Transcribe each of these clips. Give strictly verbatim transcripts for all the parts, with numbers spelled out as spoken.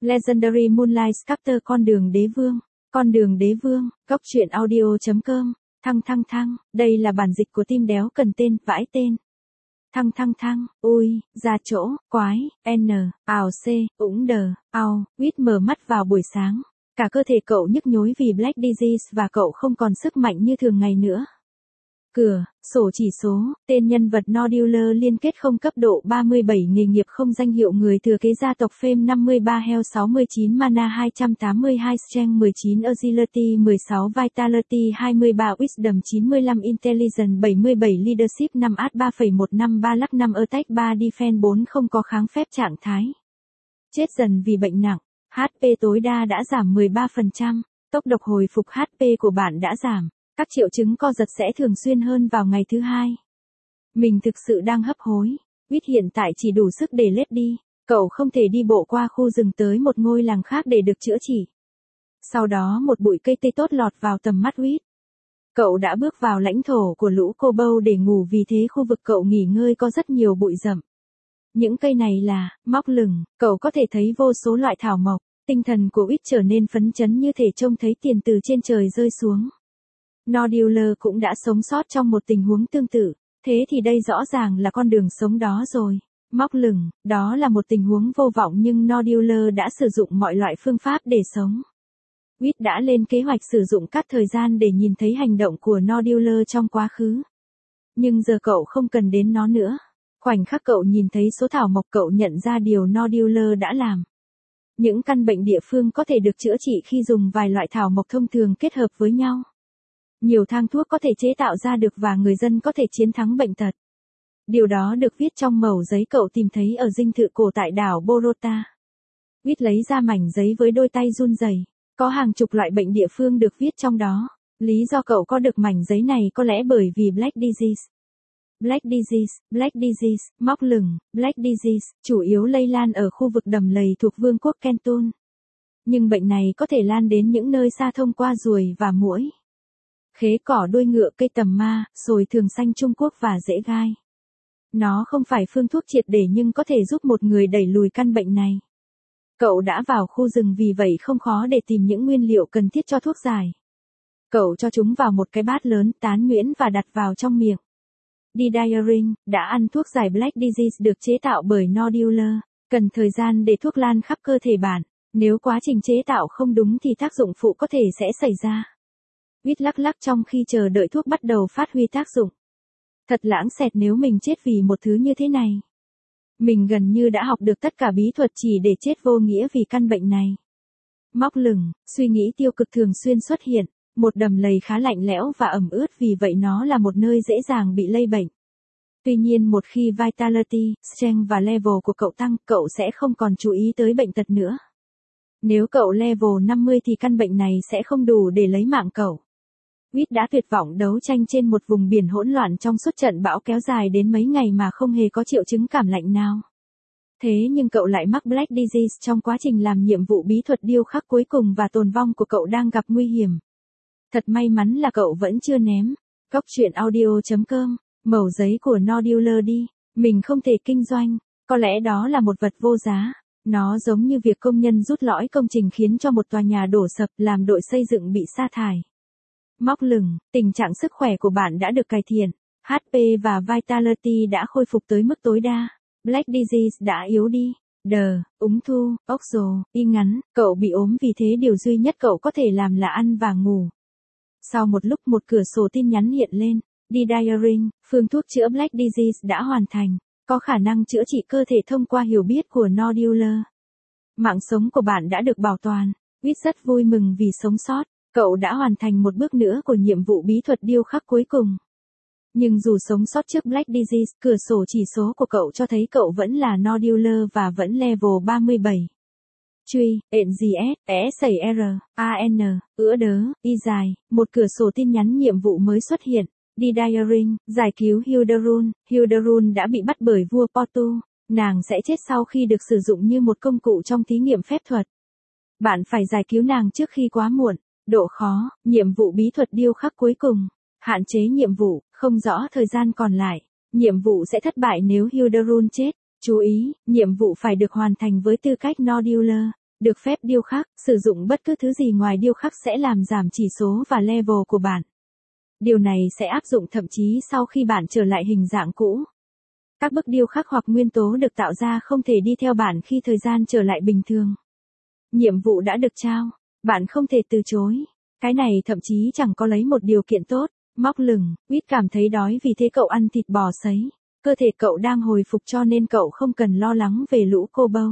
Legendary Moonlight Sculptor con đường đế vương, con đường đế vương, góc truyện audio.com, thăng thăng thăng, đây là bản dịch của team đéo cần tên, vãi tên. Thăng thăng thăng, ui, ra chỗ, quái, n, ào c, ủng đờ, ao, quýt mở mắt vào buổi sáng. Cả cơ thể cậu nhức nhối vì Black Disease và cậu không còn sức mạnh như thường ngày nữa. Cửa, sổ chỉ số, tên nhân vật Nodular liên kết không cấp độ ba mươi bảy nghề nghiệp không danh hiệu người thừa kế gia tộc Fame năm mươi ba Health sáu mươi chín Mana hai trăm tám mươi hai Strength mười chín Agility mười sáu Vitality hai mươi ba Wisdom chín mươi lăm Intelligence bảy mươi bảy Leadership năm Art ba phẩy một năm ba Luck năm Attack ba Defense bốn không có kháng phép trạng thái. Chết dần vì bệnh nặng, hát pê tối đa đã giảm mười ba phần trăm, tốc độ hồi phục hát pê của bạn đã giảm. Các triệu chứng co giật sẽ thường xuyên hơn vào ngày thứ hai. Mình thực sự đang hấp hối. Quýt hiện tại chỉ đủ sức để lết đi. Cậu không thể đi bộ qua khu rừng tới một ngôi làng khác để được chữa trị. Sau đó một bụi cây tây tốt lọt vào tầm mắt Quýt. Cậu đã bước vào lãnh thổ của lũ cô bâu để ngủ, vì thế khu vực cậu nghỉ ngơi có rất nhiều bụi rậm. Những cây này là móc lửng, cậu có thể thấy vô số loại thảo mộc. Tinh thần của Quýt trở nên phấn chấn như thể trông thấy tiền từ trên trời rơi xuống. Nodular cũng đã sống sót trong một tình huống tương tự, thế thì đây rõ ràng là con đường sống đó rồi. Móc lửng, đó là một tình huống vô vọng nhưng Nodular đã sử dụng mọi loại phương pháp để sống. Quýt đã lên kế hoạch sử dụng các thời gian để nhìn thấy hành động của Nodular trong quá khứ. Nhưng giờ cậu không cần đến nó nữa. Khoảnh khắc cậu nhìn thấy số thảo mộc, cậu nhận ra điều Nodular đã làm. Những căn bệnh địa phương có thể được chữa trị khi dùng vài loại thảo mộc thông thường kết hợp với nhau. Nhiều thang thuốc có thể chế tạo ra được và người dân có thể chiến thắng bệnh tật. Điều đó được viết trong mẩu giấy cậu tìm thấy ở dinh thự cổ tại đảo Borota. Quýt lấy ra mảnh giấy với đôi tay run rẩy. Có hàng chục loại bệnh địa phương được viết trong đó. Lý do cậu có được mảnh giấy này có lẽ bởi vì Black Disease. Black Disease, Black Disease, móc lửng, Black Disease, chủ yếu lây lan ở khu vực đầm lầy thuộc vương quốc Kenton. Nhưng bệnh này có thể lan đến những nơi xa thông qua ruồi và muỗi. Khế cỏ đuôi ngựa, cây tầm ma, sồi thường xanh Trung Quốc và rễ gai. Nó không phải phương thuốc triệt để nhưng có thể giúp một người đẩy lùi căn bệnh này. Cậu đã vào khu rừng vì vậy không khó để tìm những nguyên liệu cần thiết cho thuốc giải. Cậu cho chúng vào một cái bát lớn, tán nhuyễn và đặt vào trong miệng. Didiaring đã ăn thuốc giải Black Disease được chế tạo bởi Nodular. Cần thời gian để thuốc lan khắp cơ thể bạn. Nếu quá trình chế tạo không đúng thì tác dụng phụ có thể sẽ xảy ra. Quýt lắc lắc trong khi chờ đợi thuốc bắt đầu phát huy tác dụng. Thật lãng xẹt nếu mình chết vì một thứ như thế này. Mình gần như đã học được tất cả bí thuật chỉ để chết vô nghĩa vì căn bệnh này. Móc lửng, suy nghĩ tiêu cực thường xuyên xuất hiện. Một đầm lầy khá lạnh lẽo và ẩm ướt, vì vậy nó là một nơi dễ dàng bị lây bệnh. Tuy nhiên một khi Vitality, Strength và level của cậu tăng, cậu sẽ không còn chú ý tới bệnh tật nữa. Nếu cậu level năm mươi thì căn bệnh này sẽ không đủ để lấy mạng cậu. Quýt đã tuyệt vọng đấu tranh trên một vùng biển hỗn loạn trong suốt trận bão kéo dài đến mấy ngày mà không hề có triệu chứng cảm lạnh nào. Thế nhưng cậu lại mắc Black Disease trong quá trình làm nhiệm vụ bí thuật điêu khắc cuối cùng và tồn vong của cậu đang gặp nguy hiểm. Thật may mắn là cậu vẫn chưa ném. Góc truyện audio.com, mẩu giấy của Nodular đi. Mình không thể kinh doanh. Có lẽ đó là một vật vô giá. Nó giống như việc công nhân rút lõi công trình khiến cho một tòa nhà đổ sập, làm đội xây dựng bị sa thải. Móc lửng, tình trạng sức khỏe của bạn đã được cải thiện. hát pê và Vitality đã khôi phục tới mức tối đa. Black Disease đã yếu đi. Đờ, úng thư, ốc rồ, y ngắn, cậu bị ốm vì thế điều duy nhất cậu có thể làm là ăn và ngủ. Sau một lúc một cửa sổ tin nhắn hiện lên. Didiaring, phương thuốc chữa Black Disease đã hoàn thành. Có khả năng chữa trị cơ thể thông qua hiểu biết của Nodular. Mạng sống của bạn đã được bảo toàn. Quýt rất vui mừng vì sống sót. Cậu đã hoàn thành một bước nữa của nhiệm vụ bí thuật điêu khắc cuối cùng. Nhưng dù sống sót trước Black Disease, cửa sổ chỉ số của cậu cho thấy cậu vẫn là Nodular và vẫn level ba mươi bảy. Truy, ện gì S, E xảy R, A N, ữa đớ, y dài, một cửa sổ tin nhắn nhiệm vụ mới xuất hiện. Didiaring, giải cứu Hilderun. Hilderun đã bị bắt bởi vua Portu. Nàng sẽ chết sau khi được sử dụng như một công cụ trong thí nghiệm phép thuật. Bạn phải giải cứu nàng trước khi quá muộn. Độ khó, nhiệm vụ bí thuật điêu khắc cuối cùng. Hạn chế nhiệm vụ, không rõ thời gian còn lại. Nhiệm vụ sẽ thất bại nếu Hilderun chết. Chú ý, nhiệm vụ phải được hoàn thành với tư cách Nodular. Được phép điêu khắc, sử dụng bất cứ thứ gì ngoài điêu khắc sẽ làm giảm chỉ số và level của bạn. Điều này sẽ áp dụng thậm chí sau khi bạn trở lại hình dạng cũ. Các bức điêu khắc hoặc nguyên tố được tạo ra không thể đi theo bạn khi thời gian trở lại bình thường. Nhiệm vụ đã được trao, bạn không thể từ chối. Cái này thậm chí chẳng có lấy một điều kiện tốt. Móc lửng, Quýt cảm thấy đói vì thế cậu ăn thịt bò sấy. Cơ thể cậu đang hồi phục cho nên cậu không cần lo lắng về lũ cô bâu.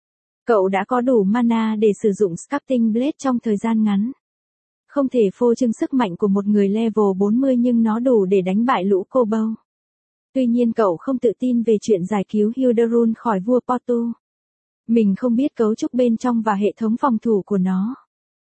Cậu đã có đủ mana để sử dụng Sculpting Blade trong thời gian ngắn. Không thể phô trương sức mạnh của một người level bốn mươi nhưng nó đủ để đánh bại lũ cô bâu. Tuy nhiên cậu không tự tin về chuyện giải cứu Hilderun khỏi vua Portu. Mình không biết cấu trúc bên trong và hệ thống phòng thủ của nó.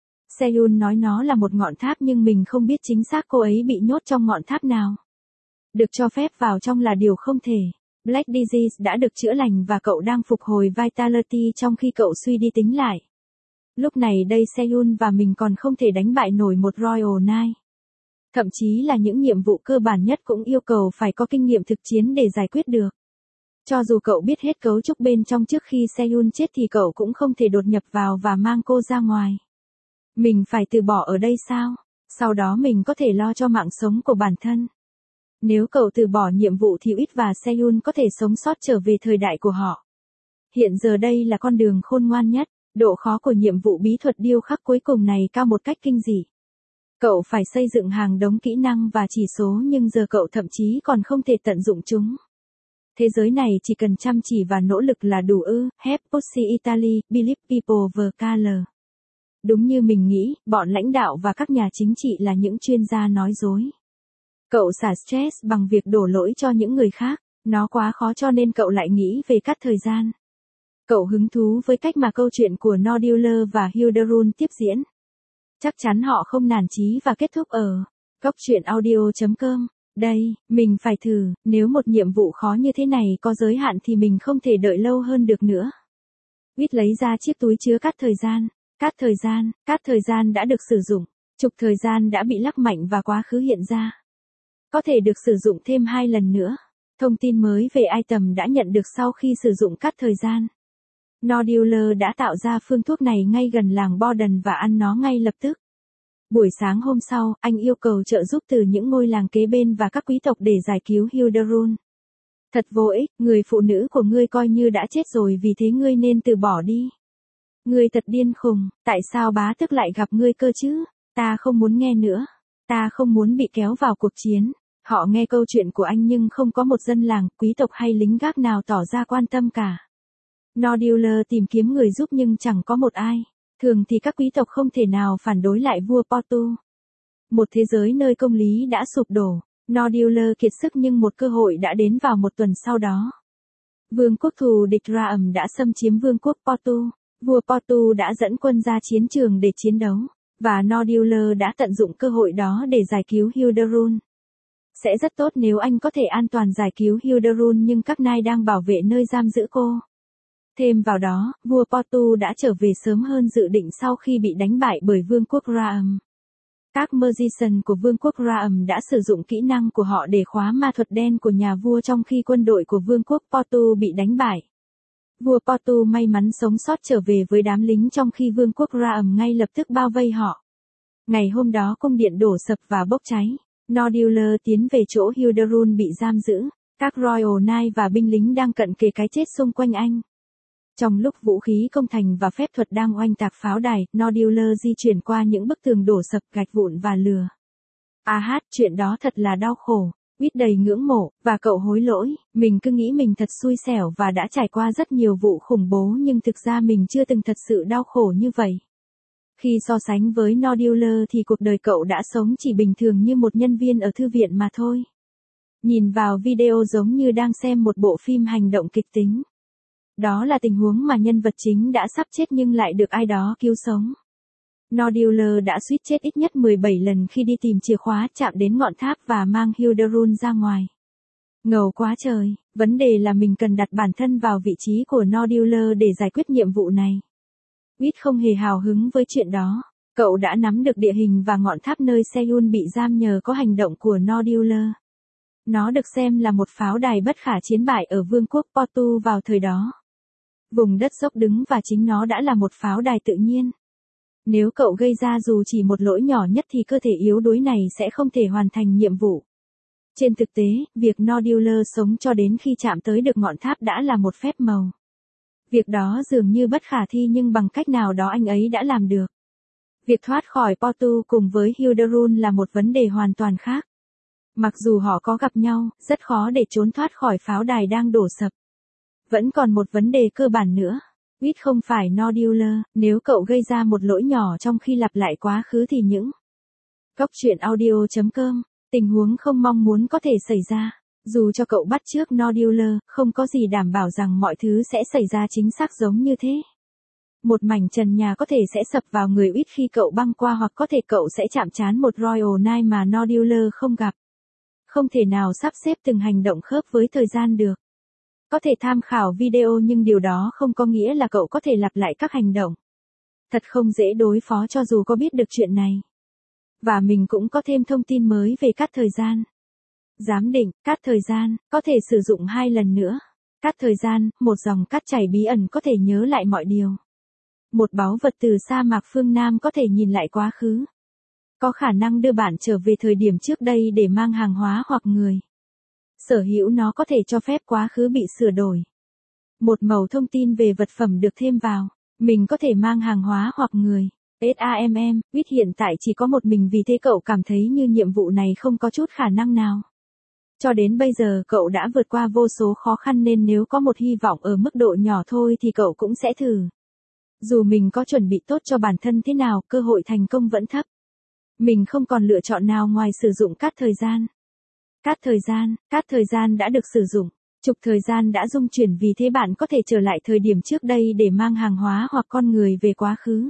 Seyun nói nó là một ngọn tháp nhưng mình không biết chính xác cô ấy bị nhốt trong ngọn tháp nào. Được cho phép vào trong là điều không thể. Black Disease đã được chữa lành và cậu đang phục hồi Vitality trong khi cậu suy đi tính lại. Lúc này đây Seyun và mình còn không thể đánh bại nổi một Royal Knight. Thậm chí là những nhiệm vụ cơ bản nhất cũng yêu cầu phải có kinh nghiệm thực chiến để giải quyết được. Cho dù cậu biết hết cấu trúc bên trong trước khi Seyun chết thì cậu cũng không thể đột nhập vào và mang cô ra ngoài. Mình phải từ bỏ ở đây sao? Sau đó mình có thể lo cho mạng sống của bản thân. Nếu cậu từ bỏ nhiệm vụ thì Quýt và Seyun có thể sống sót trở về thời đại của họ. Hiện giờ đây là con đường khôn ngoan nhất. Độ khó của nhiệm vụ bí thuật điêu khắc cuối cùng này cao một cách kinh dị. Cậu phải xây dựng hàng đống kỹ năng và chỉ số nhưng giờ cậu thậm chí còn không thể tận dụng chúng. Thế giới này chỉ cần chăm chỉ và nỗ lực là đủ ư. Help Pussy Italy, Believe People vê ca lờ. Đúng như mình nghĩ, bọn lãnh đạo và các nhà chính trị là những chuyên gia nói dối. Cậu xả stress bằng việc đổ lỗi cho những người khác. Nó quá khó cho nên cậu lại nghĩ về cắt thời gian. Cậu hứng thú với cách mà câu chuyện của Nodular và Hilderun tiếp diễn. Chắc chắn họ không nản chí và kết thúc ở góc truyện audio chấm com. Đây, mình phải thử, nếu một nhiệm vụ khó như thế này có giới hạn thì mình không thể đợi lâu hơn được nữa. Quýt lấy ra chiếc túi chứa cát thời gian. Cát thời gian, cát thời gian đã được sử dụng. Trục thời gian đã bị lắc mạnh và quá khứ hiện ra. Có thể được sử dụng thêm hai lần nữa. Thông tin mới về item đã nhận được sau khi sử dụng cát thời gian. Nodular đã tạo ra phương thuốc này ngay gần làng Borden và ăn nó ngay lập tức. Buổi sáng hôm sau, anh yêu cầu trợ giúp từ những ngôi làng kế bên và các quý tộc để giải cứu Hilderun. Thật vô ích, người phụ nữ của ngươi coi như đã chết rồi vì thế ngươi nên từ bỏ đi. Ngươi thật điên khùng, tại sao bá tước lại gặp ngươi cơ chứ? Ta không muốn nghe nữa. Ta không muốn bị kéo vào cuộc chiến. Họ nghe câu chuyện của anh nhưng không có một dân làng, quý tộc hay lính gác nào tỏ ra quan tâm cả. Nodular tìm kiếm người giúp nhưng chẳng có một ai. Thường thì các quý tộc không thể nào phản đối lại vua Portu. Một thế giới nơi công lý đã sụp đổ. Nodular kiệt sức nhưng một cơ hội đã đến vào một tuần sau đó. Vương quốc thù địch Raam đã xâm chiếm vương quốc Portu. Vua Portu đã dẫn quân ra chiến trường để chiến đấu. Và Nodular đã tận dụng cơ hội đó để giải cứu Hilderun. Sẽ rất tốt nếu anh có thể an toàn giải cứu Hilderun nhưng các nai đang bảo vệ nơi giam giữ cô. Thêm vào đó, vua Portu đã trở về sớm hơn dự định sau khi bị đánh bại bởi vương quốc Raam. Các magician của vương quốc Raam đã sử dụng kỹ năng của họ để khóa ma thuật đen của nhà vua trong khi quân đội của vương quốc Portu bị đánh bại. Vua Portu may mắn sống sót trở về với đám lính trong khi vương quốc Raam ngay lập tức bao vây họ. Ngày hôm đó cung điện đổ sập và bốc cháy. Nodular tiến về chỗ Hilderun bị giam giữ. Các Royal Knight và binh lính đang cận kề cái chết xung quanh anh. Trong lúc vũ khí công thành và phép thuật đang oanh tạc pháo đài, Nodular di chuyển qua những bức tường đổ sập, gạch vụn và lửa. À hát, chuyện đó thật là đau khổ. Quýt đầy ngưỡng mộ, và cậu hối lỗi, mình cứ nghĩ mình thật xui xẻo và đã trải qua rất nhiều vụ khủng bố nhưng thực ra mình chưa từng thật sự đau khổ như vậy. Khi so sánh với Nodular thì cuộc đời cậu đã sống chỉ bình thường như một nhân viên ở thư viện mà thôi. Nhìn vào video giống như đang xem một bộ phim hành động kịch tính. Đó là tình huống mà nhân vật chính đã sắp chết nhưng lại được ai đó cứu sống. Nodular đã suýt chết ít nhất mười bảy lần khi đi tìm chìa khóa chạm đến ngọn tháp và mang Hilderun ra ngoài. Ngầu quá trời, vấn đề là mình cần đặt bản thân vào vị trí của Nodular để giải quyết nhiệm vụ này. Quýt không hề hào hứng với chuyện đó. Cậu đã nắm được địa hình và ngọn tháp nơi Seyun bị giam nhờ có hành động của Nodular. Nó được xem là một pháo đài bất khả chiến bại ở vương quốc Portu vào thời đó. Vùng đất dốc đứng và chính nó đã là một pháo đài tự nhiên. Nếu cậu gây ra dù chỉ một lỗi nhỏ nhất thì cơ thể yếu đuối này sẽ không thể hoàn thành nhiệm vụ. Trên thực tế, việc Noduler sống cho đến khi chạm tới được ngọn tháp đã là một phép màu. Việc đó dường như bất khả thi nhưng bằng cách nào đó anh ấy đã làm được. Việc thoát khỏi Portu cùng với Hilderun là một vấn đề hoàn toàn khác. Mặc dù họ có gặp nhau, rất khó để trốn thoát khỏi pháo đài đang đổ sập. Vẫn còn một vấn đề cơ bản nữa. Quýt không phải Noduler, nếu cậu gây ra một lỗi nhỏ trong khi lặp lại quá khứ thì những Cóc truyện audio chấm com, tình huống không mong muốn có thể xảy ra. Dù cho cậu bắt chước Noduler, không có gì đảm bảo rằng mọi thứ sẽ xảy ra chính xác giống như thế. Một mảnh trần nhà có thể sẽ sập vào người Quýt khi cậu băng qua hoặc có thể cậu sẽ chạm trán một Royal Knight mà Noduler không gặp. Không thể nào sắp xếp từng hành động khớp với thời gian được. Có thể tham khảo video nhưng điều đó không có nghĩa là cậu có thể lặp lại các hành động. Thật không dễ đối phó cho dù có biết được chuyện này. Và mình cũng có thêm thông tin mới về cát thời gian. Giám định, cát thời gian, có thể sử dụng hai lần nữa. Cát thời gian, một dòng cát chảy bí ẩn có thể nhớ lại mọi điều. Một báu vật từ sa mạc phương Nam có thể nhìn lại quá khứ. Có khả năng đưa bạn trở về thời điểm trước đây để mang hàng hóa hoặc người. Sở hữu nó có thể cho phép quá khứ bị sửa đổi. Một mẩu thông tin về vật phẩm được thêm vào. Mình có thể mang hàng hóa hoặc người. SAMM, Quýt hiện tại chỉ có một mình vì thế cậu cảm thấy như nhiệm vụ này không có chút khả năng nào. Cho đến bây giờ cậu đã vượt qua vô số khó khăn nên nếu có một hy vọng ở mức độ nhỏ thôi thì cậu cũng sẽ thử. Dù mình có chuẩn bị tốt cho bản thân thế nào, cơ hội thành công vẫn thấp. Mình không còn lựa chọn nào ngoài sử dụng cát thời gian. Cát thời gian, cát thời gian đã được sử dụng. Trục thời gian đã dung chuyển vì thế bạn có thể trở lại thời điểm trước đây để mang hàng hóa hoặc con người về quá khứ.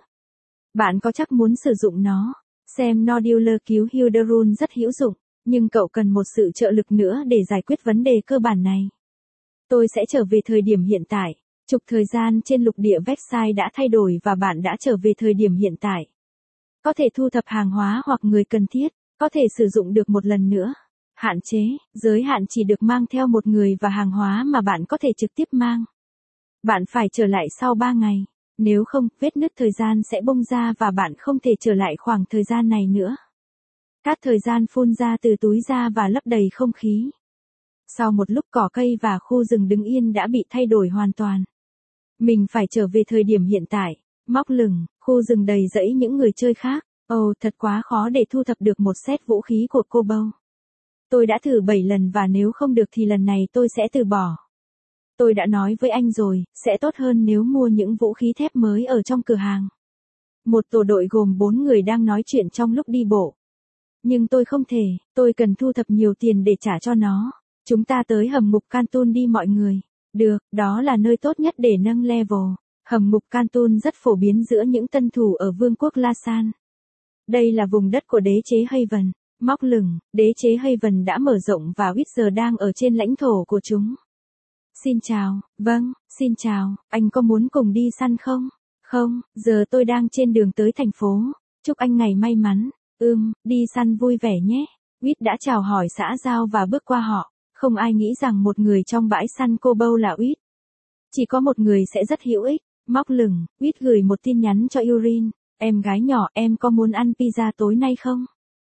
Bạn có chắc muốn sử dụng nó? Xem Noduler cứu Hilderun rất hữu dụng, nhưng cậu cần một sự trợ lực nữa để giải quyết vấn đề cơ bản này. Tôi sẽ trở về thời điểm hiện tại. Trục thời gian trên lục địa Vexai đã thay đổi và bạn đã trở về thời điểm hiện tại. Có thể thu thập hàng hóa hoặc người cần thiết, có thể sử dụng được một lần nữa. Hạn chế, giới hạn chỉ được mang theo một người và hàng hóa mà bạn có thể trực tiếp mang. Bạn phải trở lại sau ba ngày. Nếu không, vết nứt thời gian sẽ bung ra và bạn không thể trở lại khoảng thời gian này nữa. Cát thời gian phun ra từ túi ra và lấp đầy không khí. Sau một lúc cỏ cây và khu rừng đứng yên đã bị thay đổi hoàn toàn. Mình phải trở về thời điểm hiện tại. Móc lửng, khu rừng đầy rẫy những người chơi khác. Ồ, oh, thật quá khó để thu thập được một set vũ khí của cô Bâu. Tôi đã thử bảy lần và nếu không được thì lần này tôi sẽ từ bỏ. Tôi đã nói với anh rồi, sẽ tốt hơn nếu mua những vũ khí thép mới ở trong cửa hàng. Một tổ đội gồm bốn người đang nói chuyện trong lúc đi bộ. Nhưng tôi không thể, tôi cần thu thập nhiều tiền để trả cho nó. Chúng ta tới hầm ngục Kantun đi mọi người. Được, đó là nơi tốt nhất để nâng level. Hầm ngục Kantun rất phổ biến giữa những tân thủ ở vương quốc Lasan. Đây là vùng đất của đế chế Haven. Móc lửng, đế chế Haven đã mở rộng và Witcher đang ở trên lãnh thổ của chúng. Xin chào, vâng, xin chào, anh có muốn cùng đi săn không? Không, giờ tôi đang trên đường tới thành phố. Chúc anh ngày may mắn. Ừm, đi săn vui vẻ nhé. Quýt đã chào hỏi xã giao và bước qua họ. Không ai nghĩ rằng một người trong bãi săn cô Bâu là Quýt. Chỉ có một người sẽ rất hữu ích. Móc lửng, Quýt gửi một tin nhắn cho Urin. Em gái nhỏ, em có muốn ăn pizza tối nay không?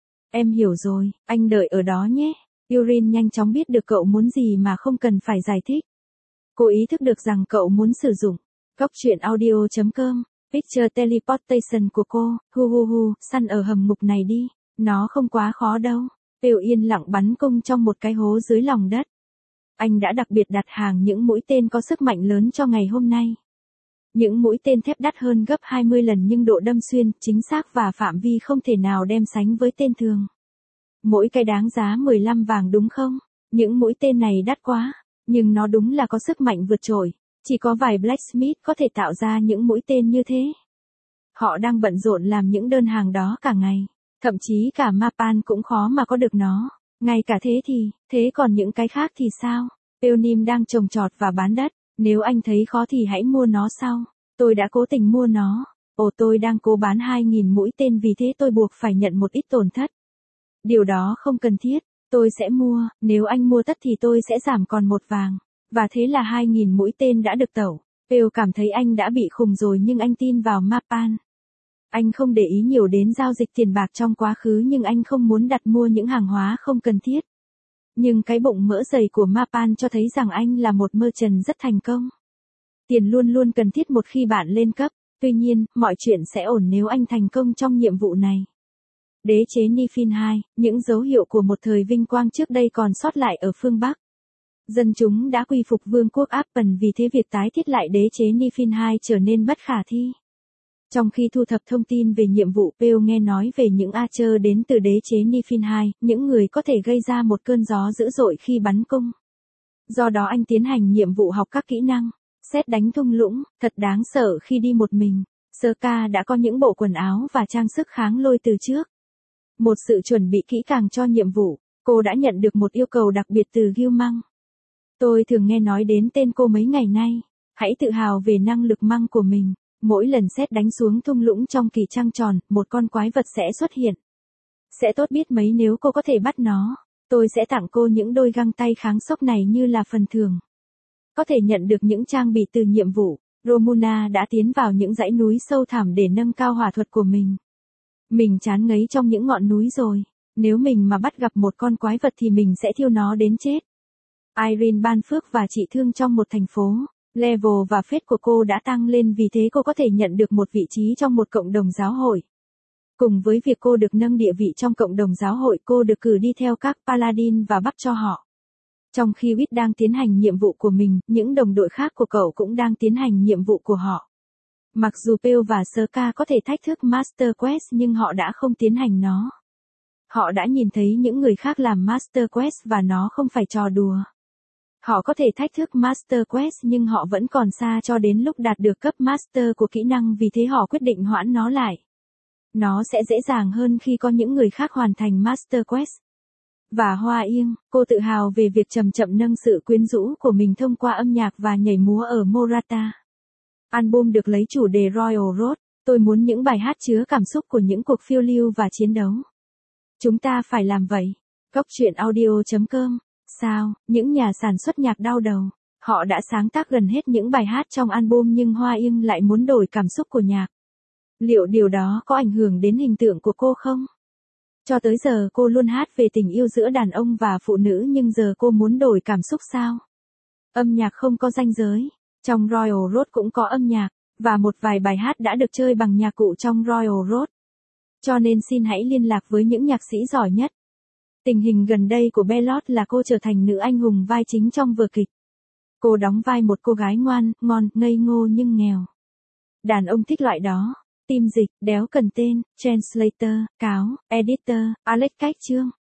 Em hiểu rồi, anh đợi ở đó nhé. Urin nhanh chóng biết được cậu muốn gì mà không cần phải giải thích. Cô ý thức được rằng cậu muốn sử dụng Cóc truyện audio chấm com, Picture Teleportation của cô, hu hu hu, săn ở hầm ngục này đi, nó không quá khó đâu. Tiêu yên lặng bắn cung trong một cái hố dưới lòng đất. Anh đã đặc biệt đặt hàng những mũi tên có sức mạnh lớn cho ngày hôm nay. Những mũi tên thép đắt hơn gấp hai mươi lần nhưng độ đâm xuyên, chính xác và phạm vi không thể nào đem sánh với tên thường. Mỗi cái đáng giá mười lăm vàng đúng không? Những mũi tên này đắt quá, nhưng nó đúng là có sức mạnh vượt trội. Chỉ có vài blacksmith có thể tạo ra những mũi tên như thế. Họ đang bận rộn làm những đơn hàng đó cả ngày. Thậm chí cả Mapan cũng khó mà có được nó. Ngay cả thế thì, thế còn những cái khác thì sao? Peonim đang trồng trọt và bán đất. Nếu anh thấy khó thì hãy mua nó sau. Tôi đã cố tình mua nó. Ồ, tôi đang cố bán hai nghìn mũi tên vì thế tôi buộc phải nhận một ít tổn thất. Điều đó không cần thiết. Tôi sẽ mua, nếu anh mua tất thì tôi sẽ giảm còn một vàng. Và thế là hai nghìn mũi tên đã được tẩu. Pale cảm thấy anh đã bị khùng rồi nhưng anh tin vào Mapan. Anh không để ý nhiều đến giao dịch tiền bạc trong quá khứ nhưng anh không muốn đặt mua những hàng hóa không cần thiết. Nhưng cái bụng mỡ dày của Mapan cho thấy rằng anh là một merchant rất thành công. Tiền luôn luôn cần thiết một khi bạn lên cấp, tuy nhiên, mọi chuyện sẽ ổn nếu anh thành công trong nhiệm vụ này. Đế chế Nifin hai, những dấu hiệu của một thời vinh quang trước đây còn sót lại ở phương Bắc. Dân chúng đã quy phục vương quốc Appen vì thế việc tái thiết lại đế chế Nifin hai trở nên bất khả thi. Trong khi thu thập thông tin về nhiệm vụ, Pale nghe nói về những Archer đến từ đế chế Nifin hai, những người có thể gây ra một cơn gió dữ dội khi bắn cung. Do đó anh tiến hành nhiệm vụ học các kỹ năng. Sét đánh thung lũng, thật đáng sợ khi đi một mình. Sơ-ca đã có những bộ quần áo và trang sức kháng lôi từ trước. Một sự chuẩn bị kỹ càng cho nhiệm vụ, cô đã nhận được một yêu cầu đặc biệt từ Gilmang. Tôi thường nghe nói đến tên cô mấy ngày nay. Hãy tự hào về năng lực măng của mình. Mỗi lần sét đánh xuống thung lũng trong kỳ trăng tròn, một con quái vật sẽ xuất hiện. Sẽ tốt biết mấy nếu cô có thể bắt nó. Tôi sẽ tặng cô những đôi găng tay kháng sốc này như là phần thưởng. Có thể nhận được những trang bị từ nhiệm vụ, Romuna đã tiến vào những dãy núi sâu thẳm để nâng cao hỏa thuật của mình. Mình chán ngấy trong những ngọn núi rồi. Nếu mình mà bắt gặp một con quái vật thì mình sẽ thiêu nó đến chết. Irene ban phước và trị thương trong một thành phố. Level và phết của cô đã tăng lên vì thế cô có thể nhận được một vị trí trong một cộng đồng giáo hội. Cùng với việc cô được nâng địa vị trong cộng đồng giáo hội, cô được cử đi theo các paladin và bắt cho họ. Trong khi Wit đang tiến hành nhiệm vụ của mình, những đồng đội khác của cậu cũng đang tiến hành nhiệm vụ của họ. Mặc dù Pale và Sơ-ca có thể thách thức Master Quest nhưng họ đã không tiến hành nó. Họ đã nhìn thấy những người khác làm Master Quest và nó không phải trò đùa. Họ có thể thách thức Master Quest nhưng họ vẫn còn xa cho đến lúc đạt được cấp Master của kỹ năng vì thế họ quyết định hoãn nó lại. Nó sẽ dễ dàng hơn khi có những người khác hoàn thành Master Quest. Và Hoa Yên, cô tự hào về việc chậm chậm nâng sự quyến rũ của mình thông qua âm nhạc và nhảy múa ở Morata. Album được lấy chủ đề Royal Road, tôi muốn những bài hát chứa cảm xúc của những cuộc phiêu lưu và chiến đấu. Chúng ta phải làm vậy. Góc truyện audio chấm com. Sao, những nhà sản xuất nhạc đau đầu. Họ đã sáng tác gần hết những bài hát trong album nhưng Hoa Yên lại muốn đổi cảm xúc của nhạc. Liệu điều đó có ảnh hưởng đến hình tượng của cô không? Cho tới giờ cô luôn hát về tình yêu giữa đàn ông và phụ nữ nhưng giờ cô muốn đổi cảm xúc sao? Âm nhạc không có ranh giới. Trong Royal Road cũng có âm nhạc, và một vài bài hát đã được chơi bằng nhạc cụ trong Royal Road. Cho nên xin hãy liên lạc với những nhạc sĩ giỏi nhất. Tình hình gần đây của Bellot là cô trở thành nữ anh hùng vai chính trong vở kịch. Cô đóng vai một cô gái ngoan, ngon, ngây ngô nhưng nghèo. Đàn ông thích loại đó. Team dịch, đéo cần tên, translator, cáo, editor, Alex Cách Trương.